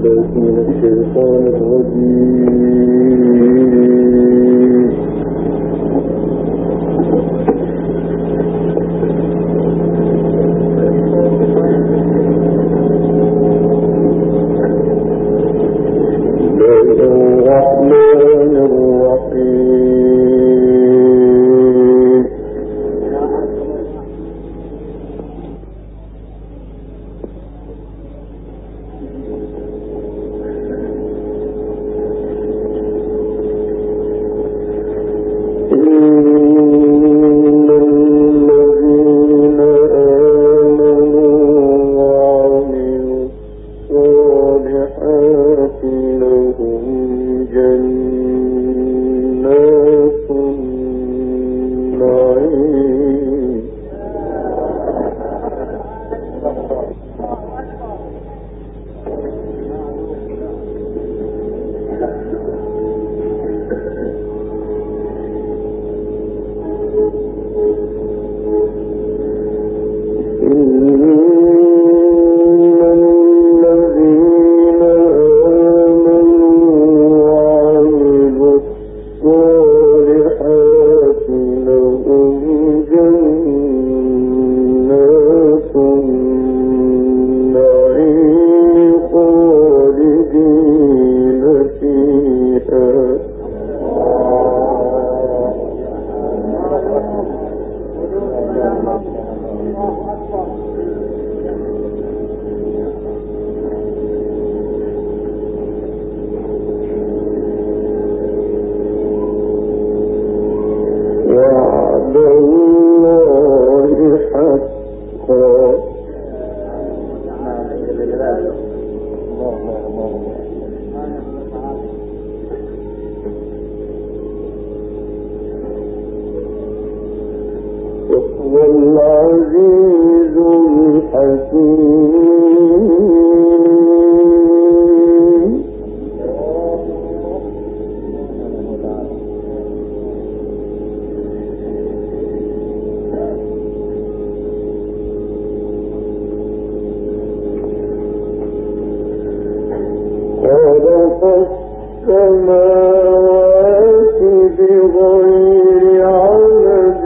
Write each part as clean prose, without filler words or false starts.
والعزيز الحكيم خلق السماوات بغير عمد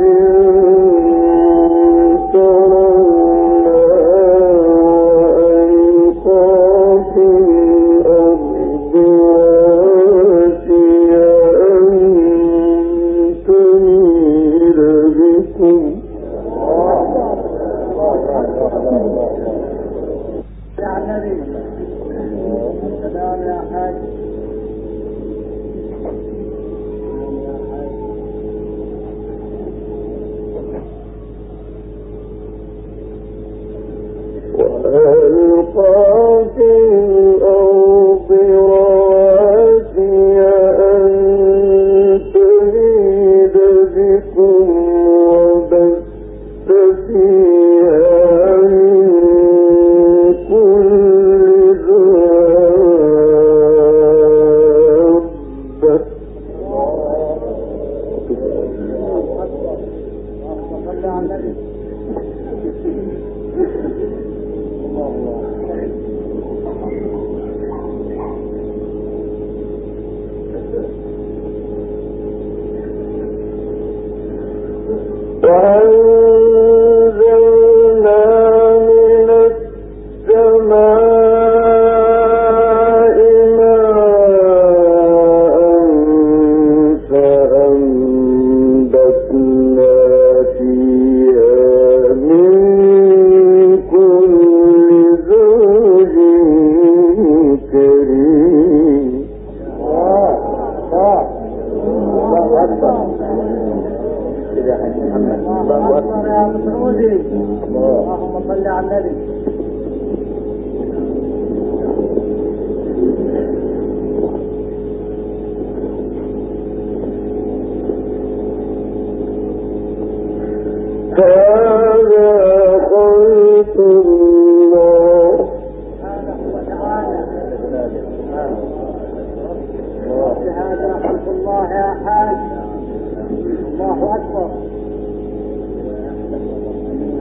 اللهم صل على النبي.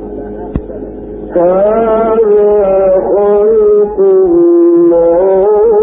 هذا خلق الله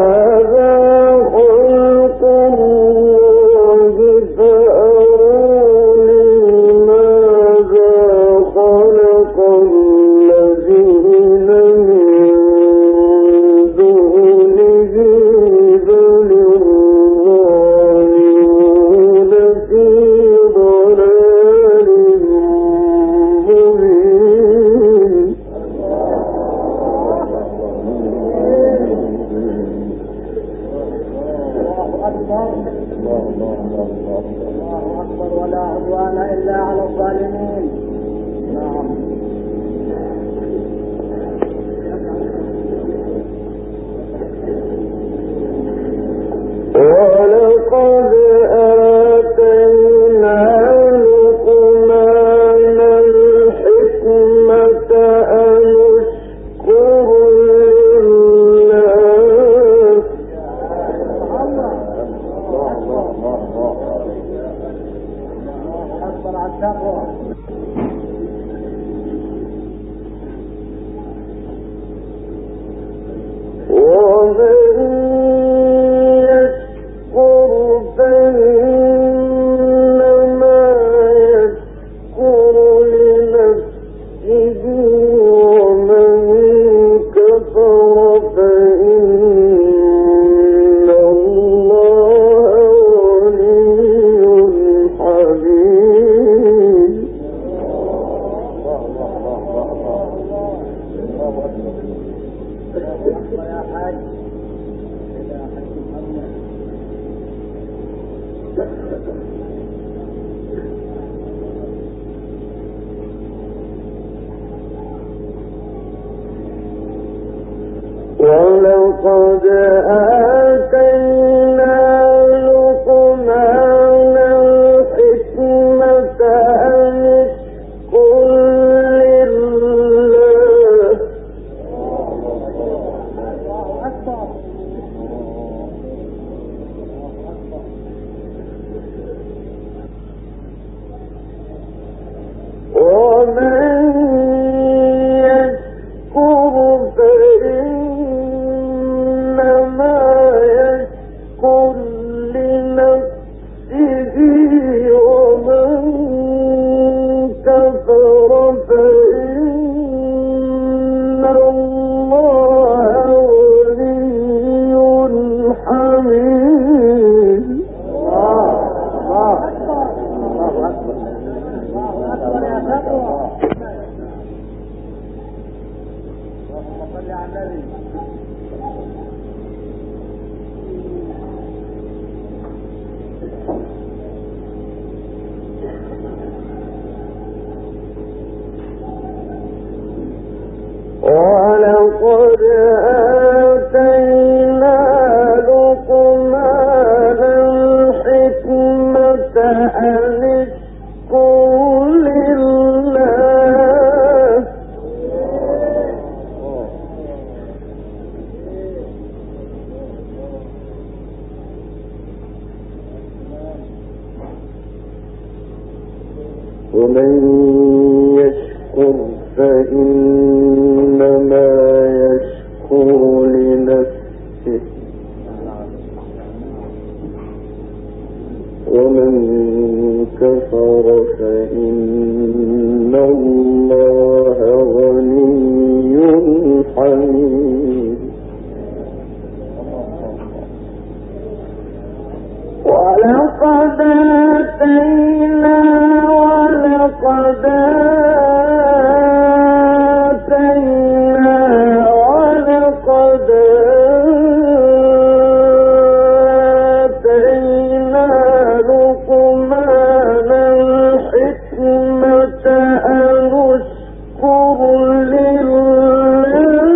ولقد آتينا لقمان الحكمة أن اشكر لله. ومن يشكر فإنما يشكر لنفسه ومن كفر فإن الله غني حميد. ولقد آتينا لقمان الحكمة أن اشكر لله. ومن يشكر فإنما يشكر لنفسه ومن كفر فإن الله غني حميد. ولقد آتينا لقمان الحكمة أن اشكر لله.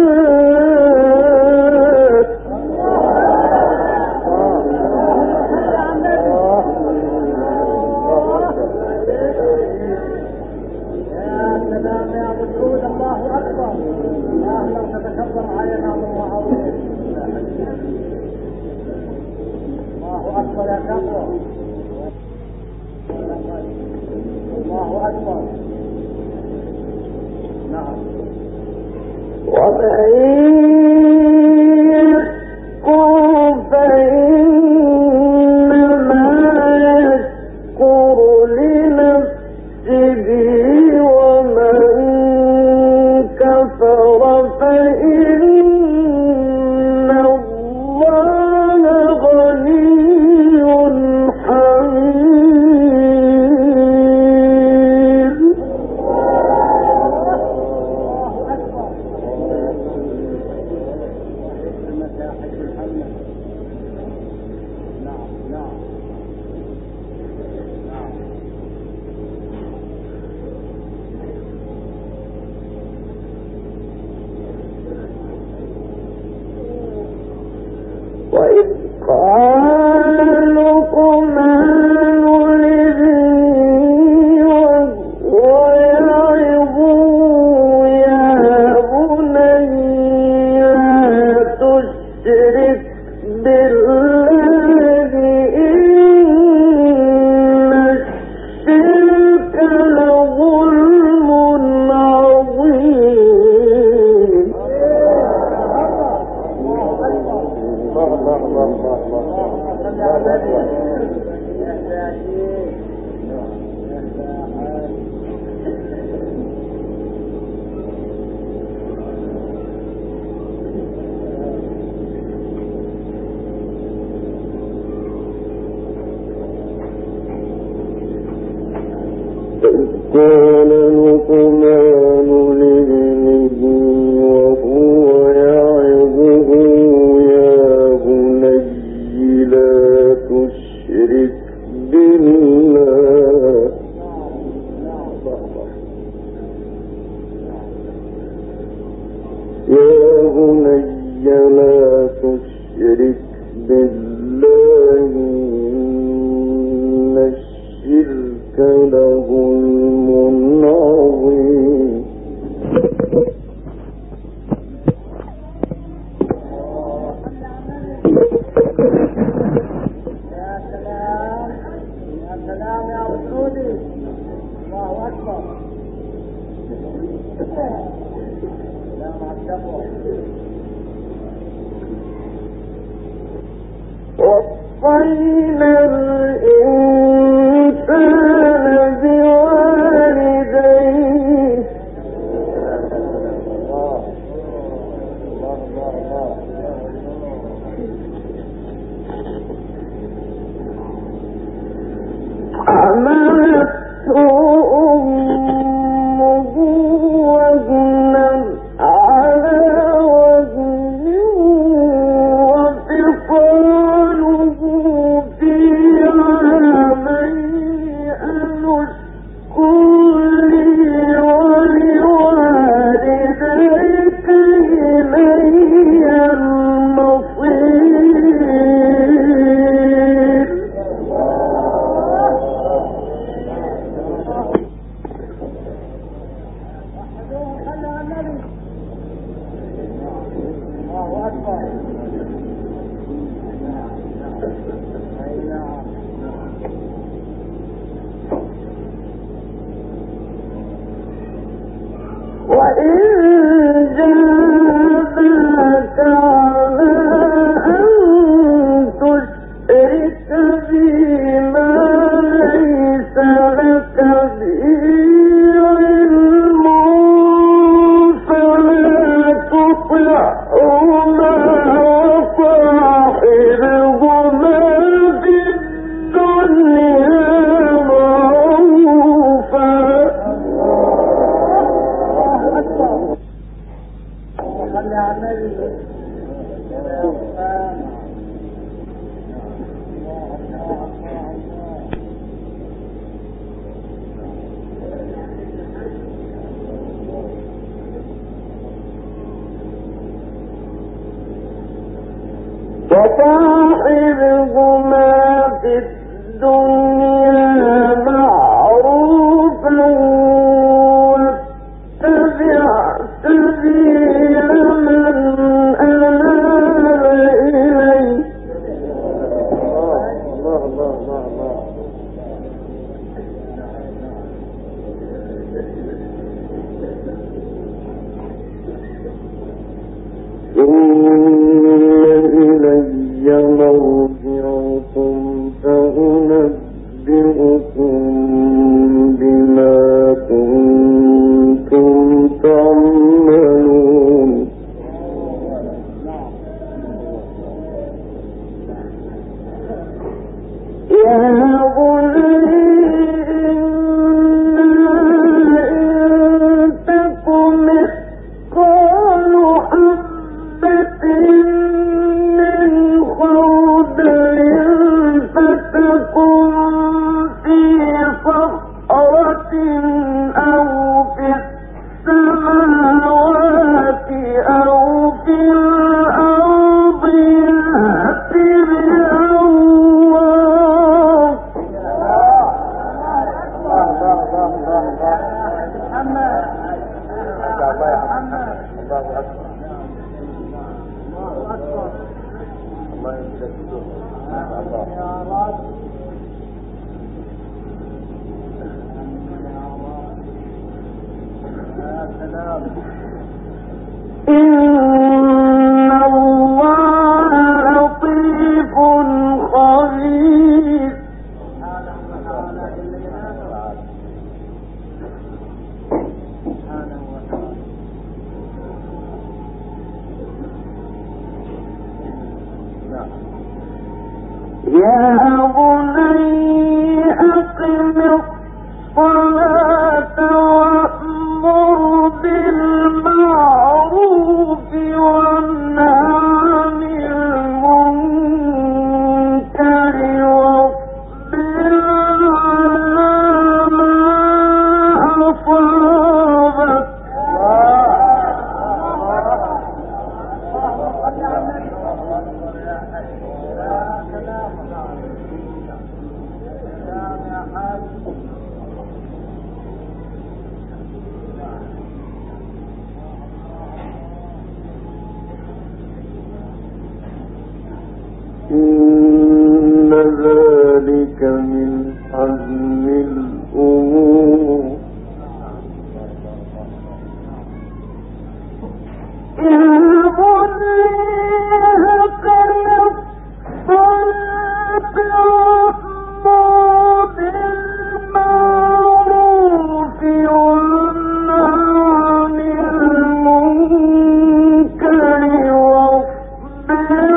ومن يشكر قال لقمان لابنه وهو يعظه يا بني لا تشرك بالله يا بني لا تشرك بالله إن الشرك لظلم عظيم. يا سلام يا سلام يا رسولي، الله أكبر. سلام على التقوى. وصينا الإنسان بوالديه حملته أمه وهنا على وهن وفصاله في عامين أن اشكر لي ولوالديك إلي المصير. وإن جاهداك على أن تشرك بي ما ليس لك به علم فلا تطعهما وصاحبهما في الدنيا معروفا. صلي على النبي. وصاحبهما في الدنيا معروفا واتبع سبيل من أناب إلي. ثم إلي مرجعكم فأنبئكم بما كنتم تعملون يا إن الله لطيف خبير يا بني أقم الصلاة وأمر بالمعروف وانهى عن المنكر واصبر على ما أصابك إن ذلك من عزم الأمور يا بني أقم الصلاة وأمر بالمعروف وانهى عن المنكر واصبر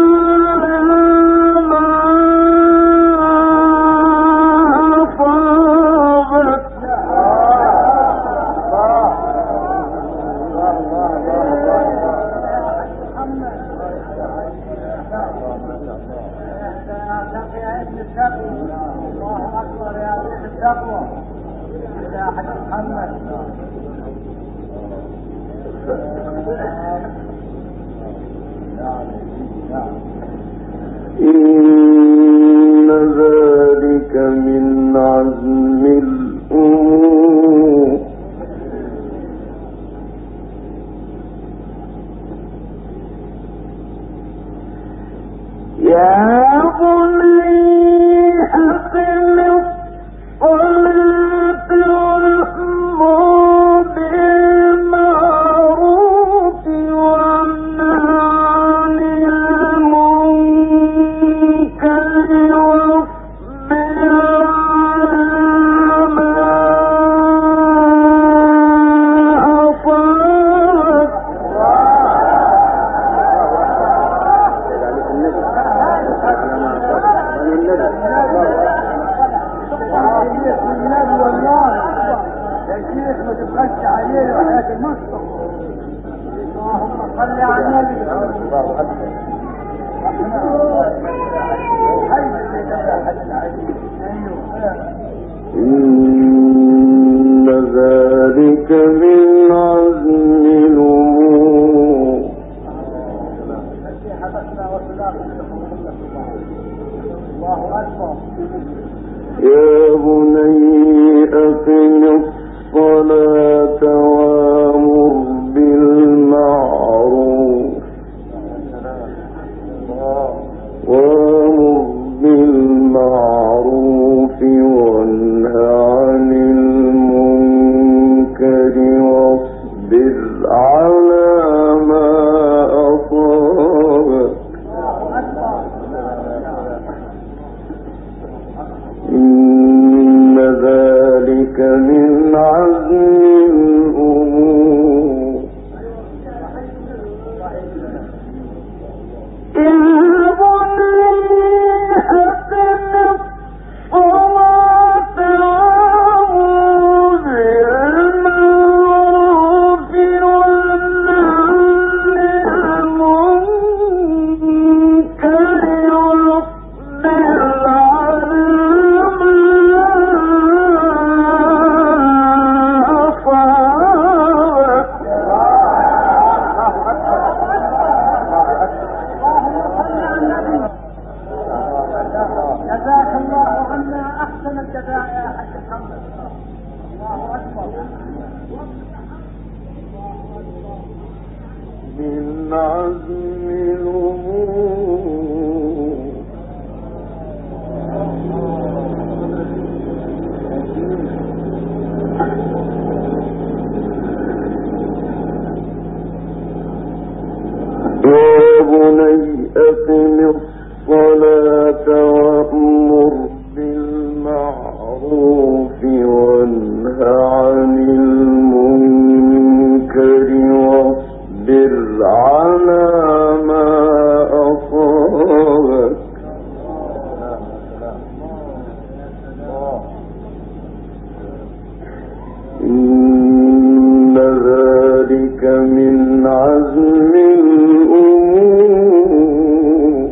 إن ذلك من عزم الأمور يا بني أقم الصلاة وأمر بالمعروف وانهى عن المنكر واصبر على ما أصابك ما تبخلش عليه وحياة المصطفى اللهم صل على النبي إن ذلك من عزم الأمور الله أكبر يا بني أقم الصلاة وأمر بالمعروف وانهى عن المنكر واصبر على ما أصابك وأمر بالمعروف وانه عن المنكر واصبر على ما أصابك إن ذلك من عزم الأمور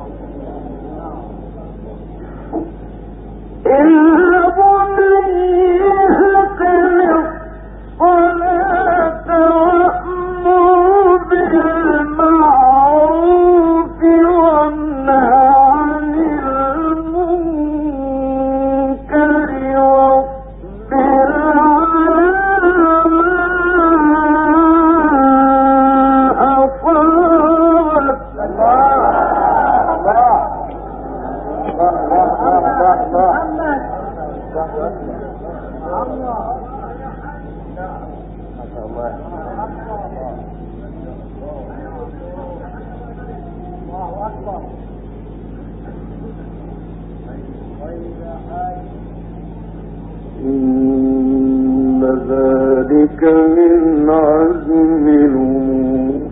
إن ذلك من عزم الأمور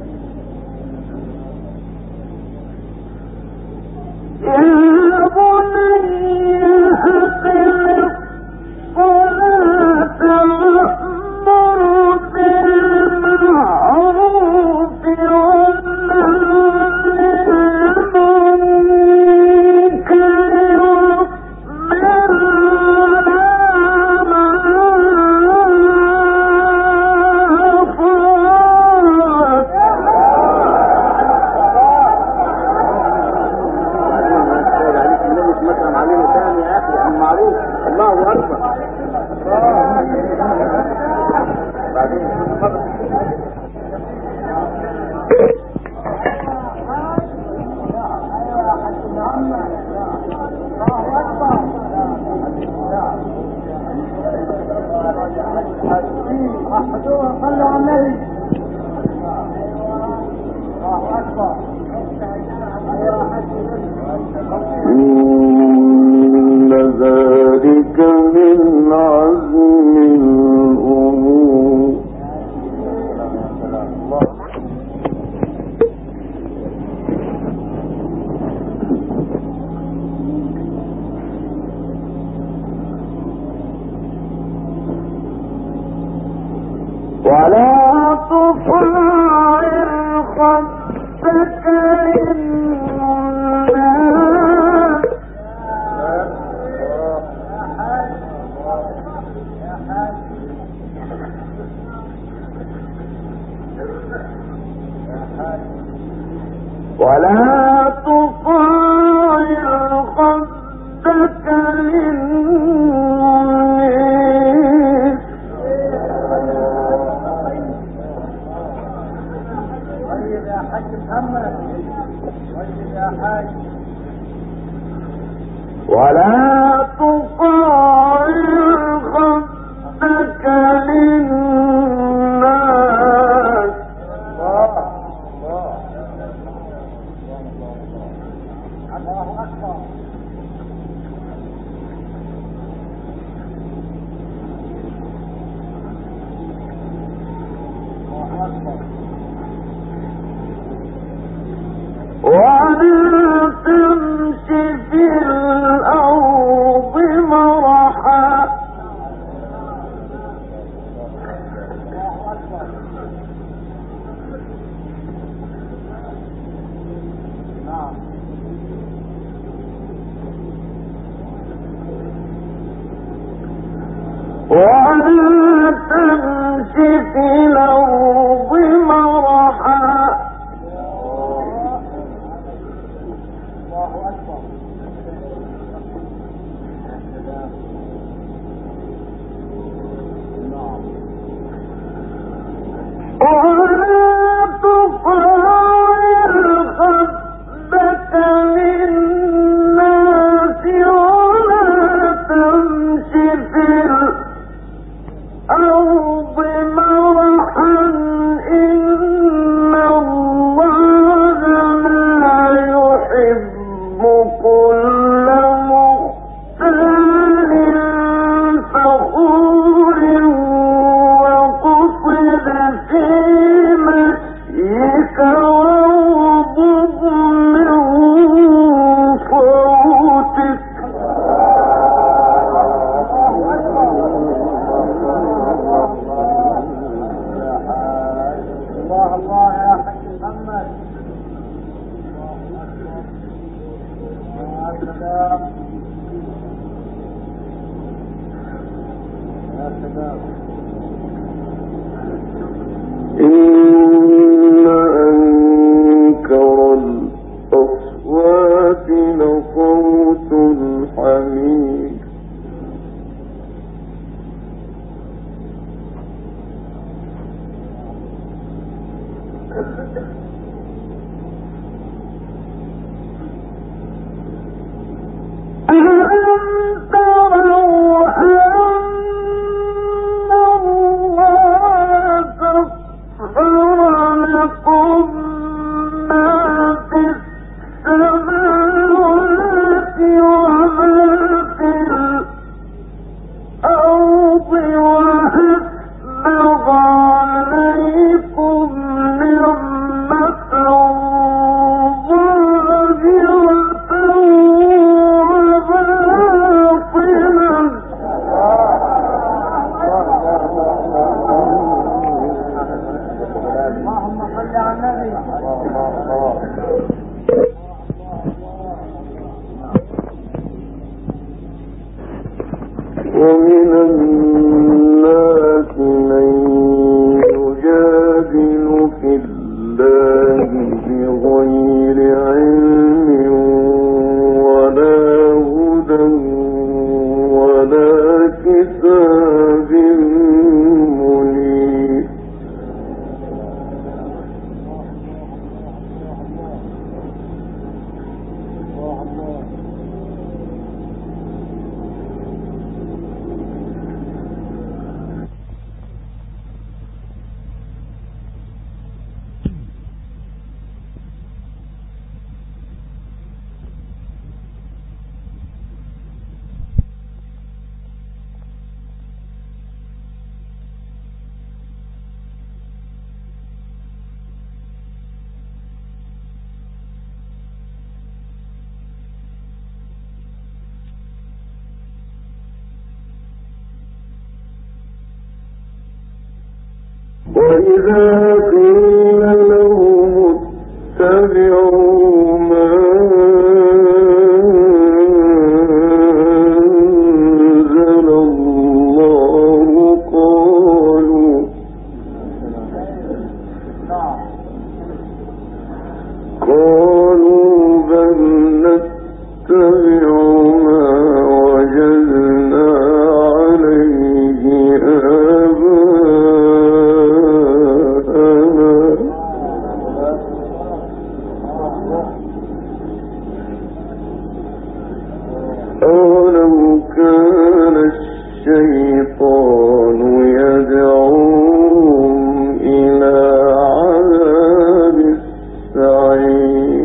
إن ذلك من عزم الأمور ولا تطاعر خدك ولا تطاعر خدك للناس ولا تطاعر خدك للناس ولا تمشي في الأرض مرحا ولا تمشي في الأرض مرحا ولا تطاعر خدك للناس ولا تمشي في الأرض مرحا إن الله لا يحب كل مختال فخور وقصد في مشيك واغضب من صوتك الله يا حاج محمد. يا سلام يا سلام. إن أنكر الأصوات لصوت الحميد ألم تروا أن الله سخر لكم ما في السماوات وما في الأرض وأسبغ عليكم نعمة ظاهرة اللهم صل على ومن الناس من يجادل في الله بغير علم ولا هدى ولا كتاب منير وإذا قيل لهم اتبعوا ما أنزل الله قالوا بل نتبع ما وجدنا عليه أولو كان الشيطان يدعوهم إلى عذاب السعير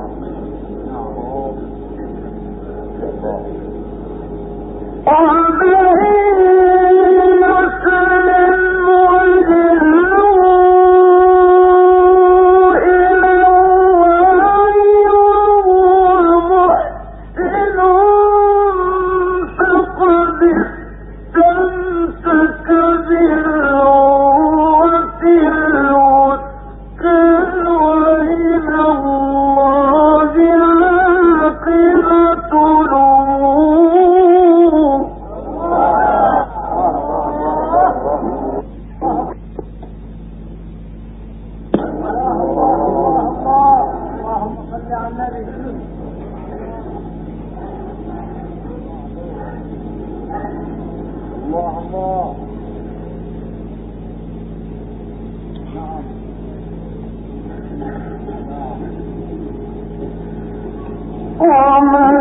ومن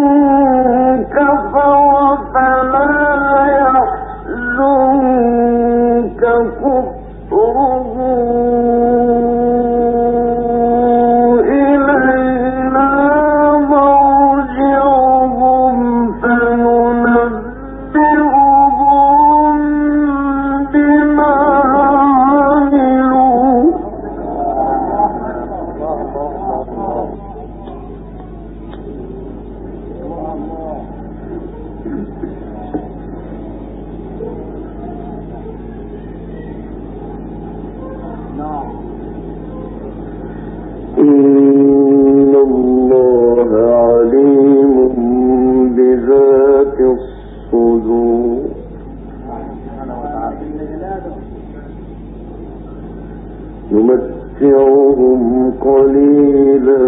كفر فلا يحزنك كفره إلينا مرجعهم إن الله عليم بذات الصدور نمتعهم قليلا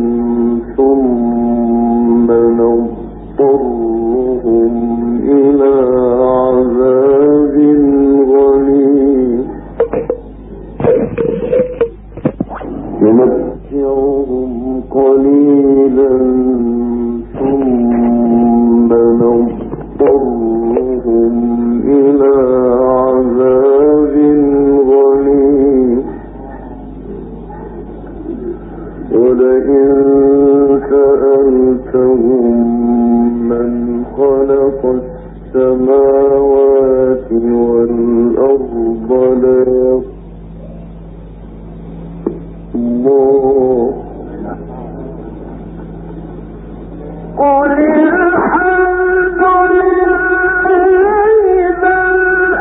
ثم نضطرهم إلى عذاب غليظ نمتعهم قليلا ثم نضطرهم إلى عذاب غليظ ولئن سألتهم من خلق السماوات والأرض ليقولون الله قل الحمد لله بل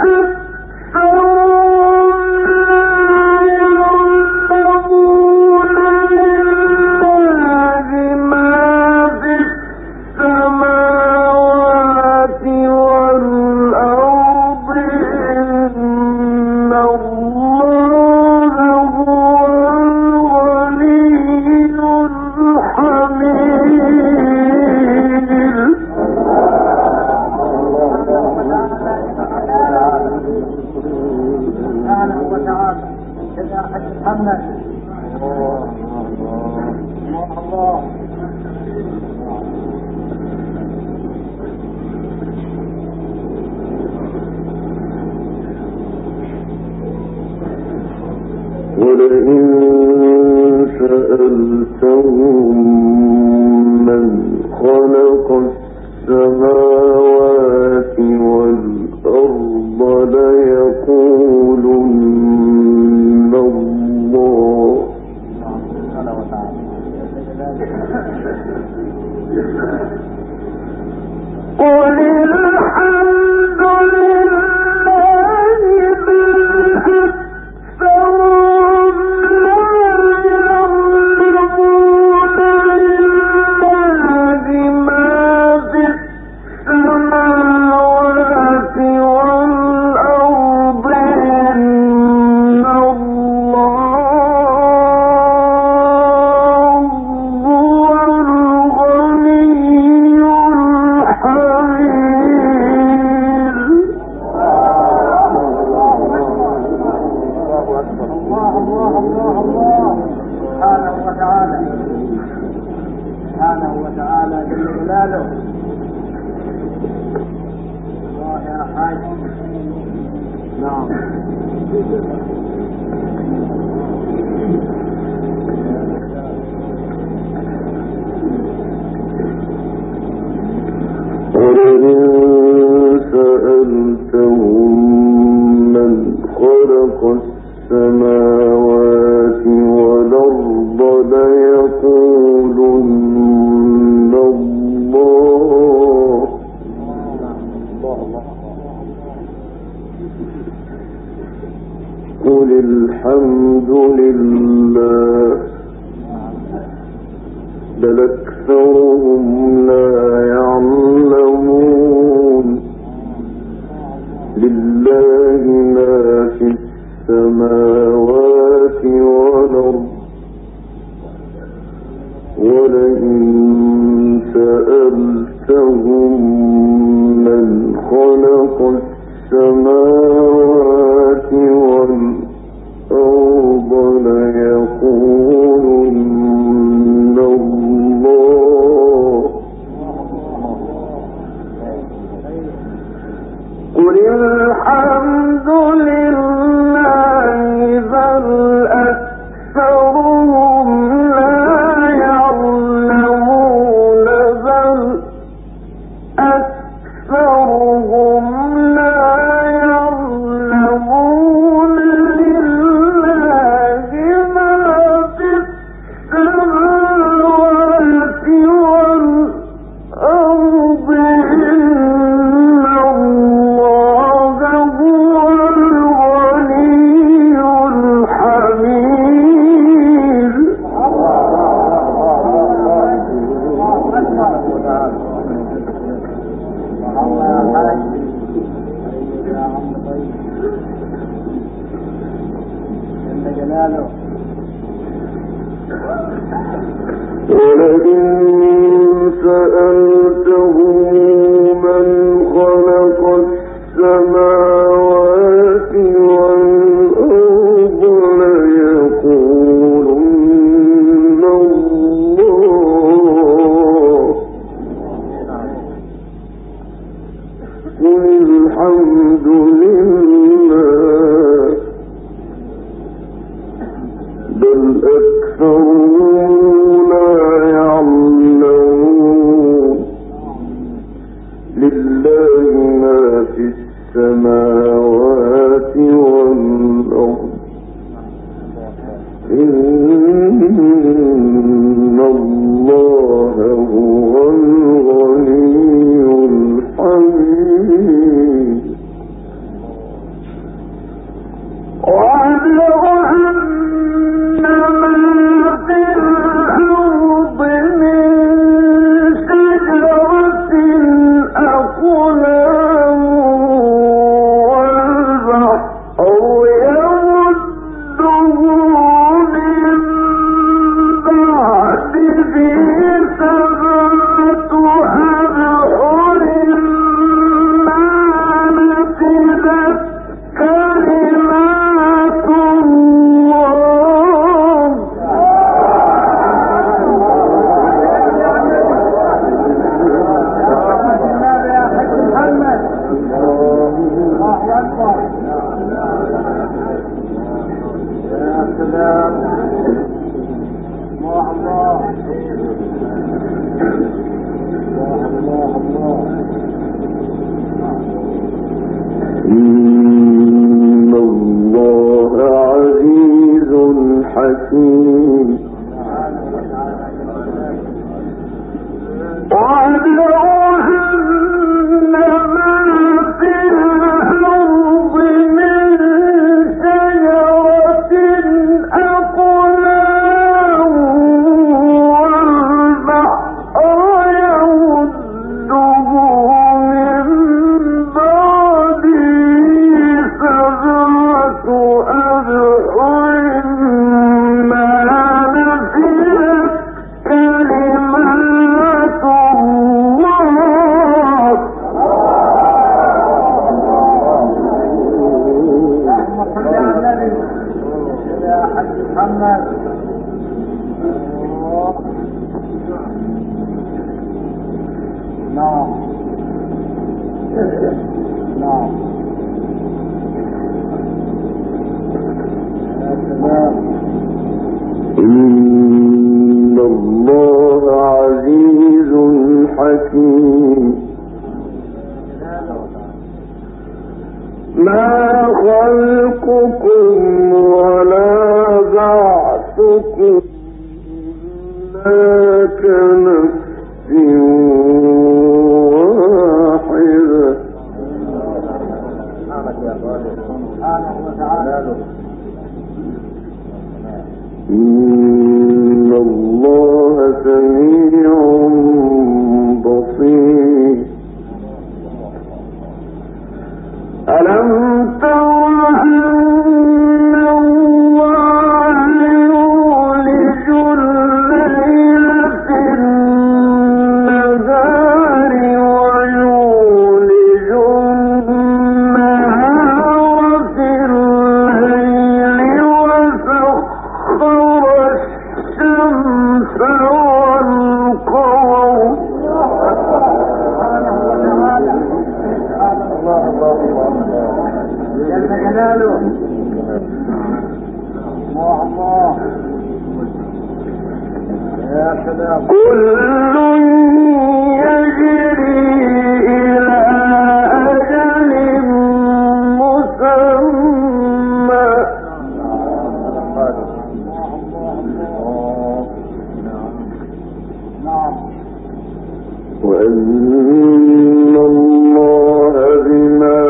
أكثرهم لا يعلمون لله ما في السماوات والأرض إن الله هو الغني الحميد سبحانه وتعالى. كذا محمد الله ولئن سألتهم من خلق السماوات والأرض ليقولن الله قل الحمد لله بل أكثرهم لا يعلمون لله ما في السماوات والأرض إن الله هو الغني الحميد سبحانه وتعالى. سبحانه وتعالى جل جلاله. الله يا حاج. نعم. ولئن سألتهم من خلق السماوات والأرض ليقولن الله قل الحمد لله بل أكثرهم لا يعلمون لله ما في السماوات والأرض ولئن سألتهم من خلق السماوات والأرض ليقولن الله قل الحمد لله بل أكثرهم لا يعلمون بل أكثرهم لا يعلمون نعم نعم إن الله عزيز حكيم ما خلقكم ولا بعثكم إلا كنفس واحدة إن الله سميع بصير ألم تر أن الله يولج الليل في النهار ويولج النهار في الليل وسخر الشمس والقمر جل جلاله الله يا سلام كل يجري إلى أجل مسمى وأن الله بما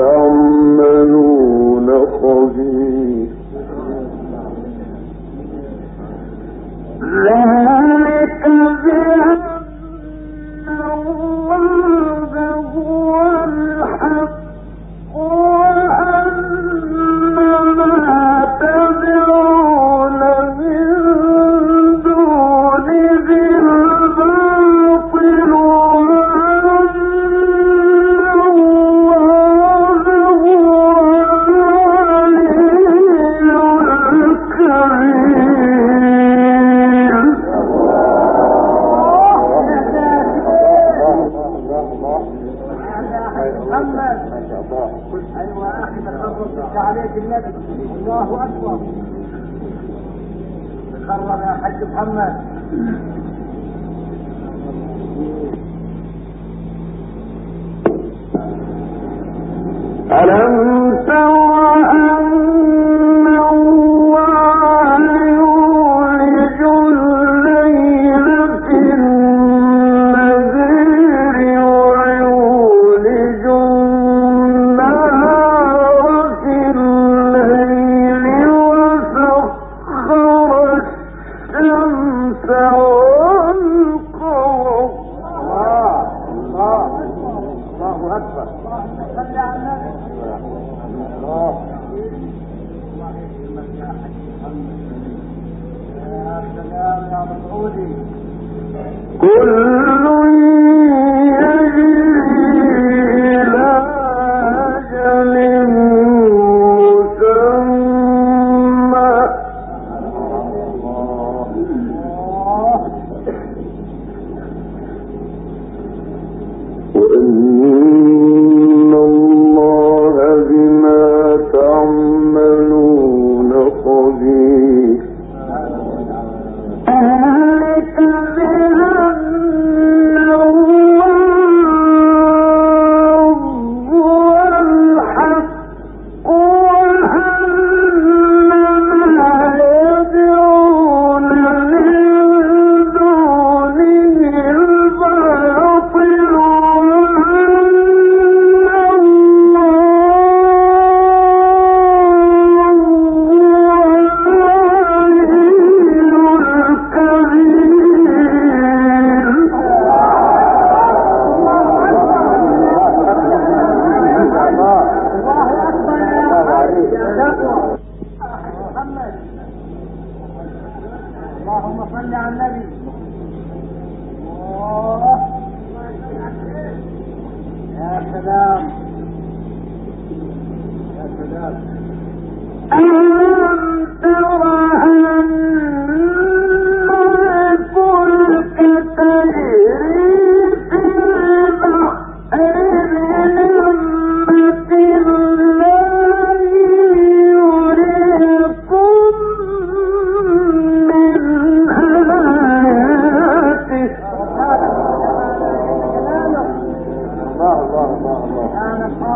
تعملون خبير ذلك بأن الله هو الحق وأن ما تدعون من دونه الباطل وأن الله هو العلي الكريم محمد ايوه اخي تخرج عليك النبي الله اكبر تخرج يا حاج محمد ألم تر أن الله يولج الليل في النهار ويولج النهار في الليل وسخر الشمس والقمر الله اكبر صل على النبي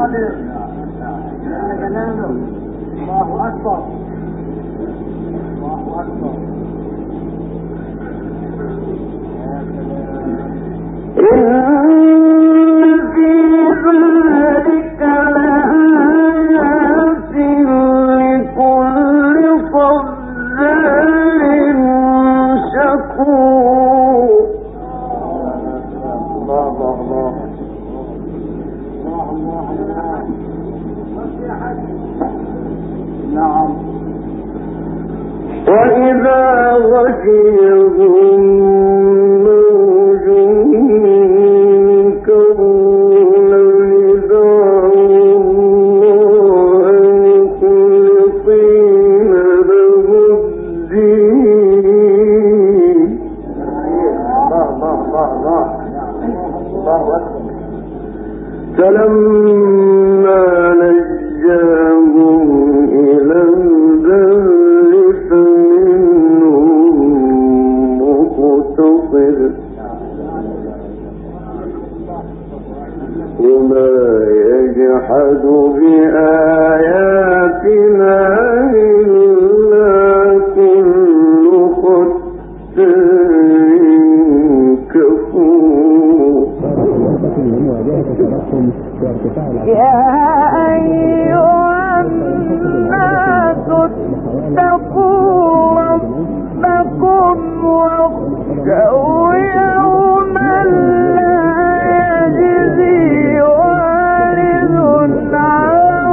قادر جل جلاله. الله أكبر الله أكبر. وإذا غشيهم موج كالظلل دعوا الله مخلصين له الدين. فلما نجاهم إلى البر فمنهم مقتصد وما يجحد بآياتنا إلا كل ختار كفور. يا أيها الناس اتقوا ربكم واخشوا يوما لا يجزي والد عن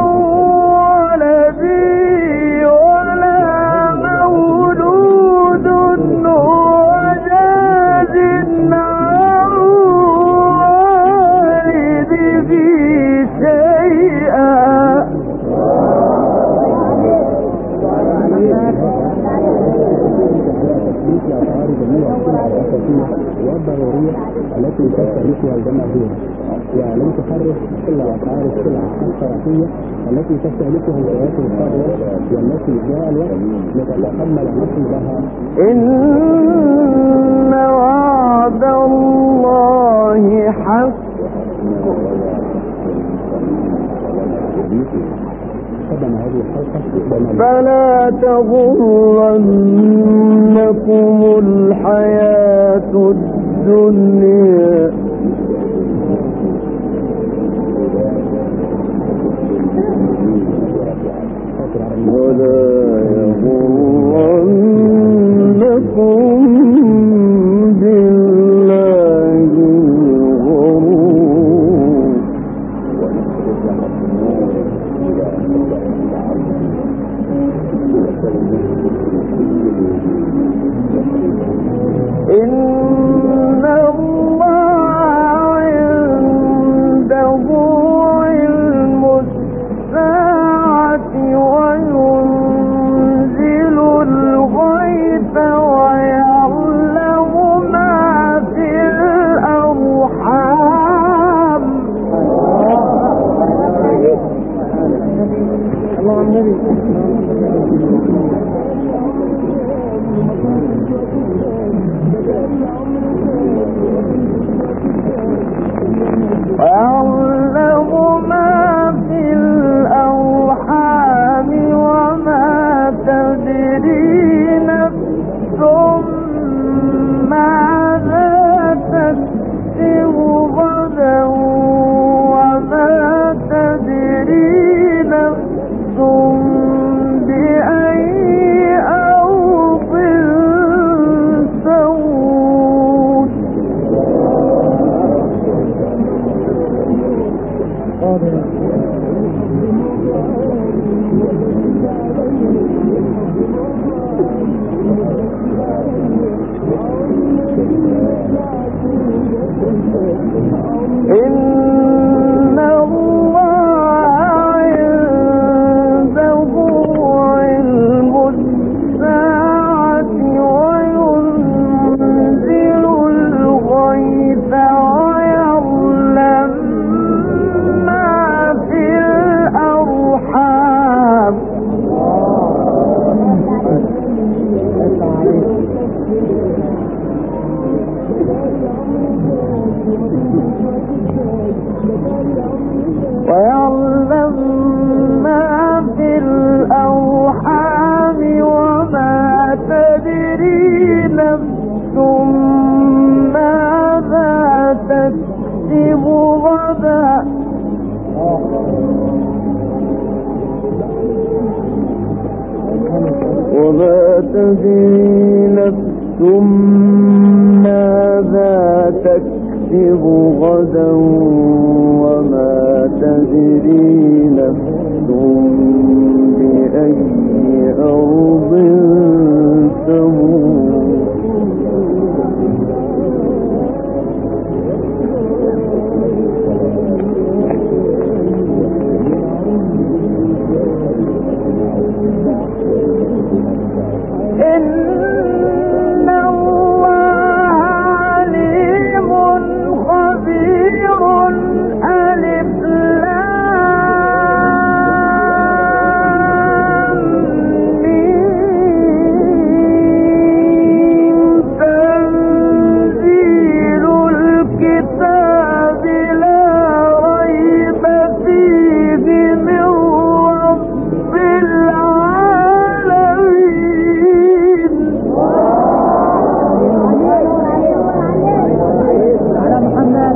ولده ولا مولود هو جاز عن والده شيئا. والضرورية التي تستهلكها الجماهير، ولم تحرك إلا أسعار السلع الشرعية التي تستهلكها الفئات الفاضلة والتي جاء الوقت لتتحمل نصيبها. إن وعد الله حق فلا تغرنكم الحياة الدنيا ولا يغرنكم بالله الغرور. إن الله عنده علم الساعة وينزل الغيث ويعلم ما في الأرحام. ويعلم ما في الأرحام وما تدري نفس ماذا تكسب غدا وما تدري نفس بأي أرض تموت. إن الله عنده علم الساعة وينزل الغيث ويعلم ما في الأرحام. ويعلم تكسب غدا وما تدري نفس ماذا تكسب غدا وما تدري نفس بأي أرض تموت إن الله عليم خبير ألف لام ميم تنزيل الكتاب لا ريب فيه من رب العالمين على محمد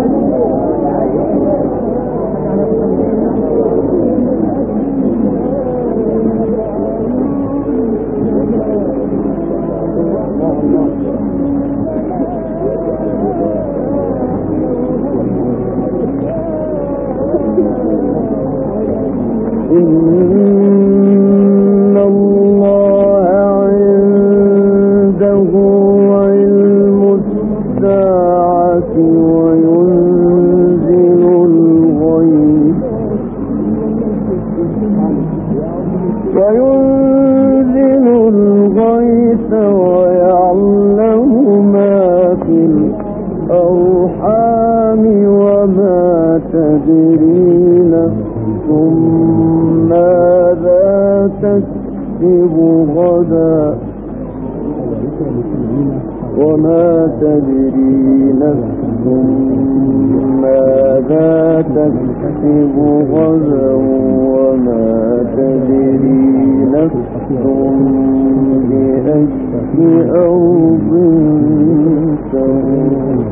إن الله عنده علم الساعة وينزل الغيث ويعلم ما في الأرحام وما تدري نفس ماذا تكسب غدا وما تدري نفس ماذا تكسب غدا وما تدري نفس بأي أرض تموت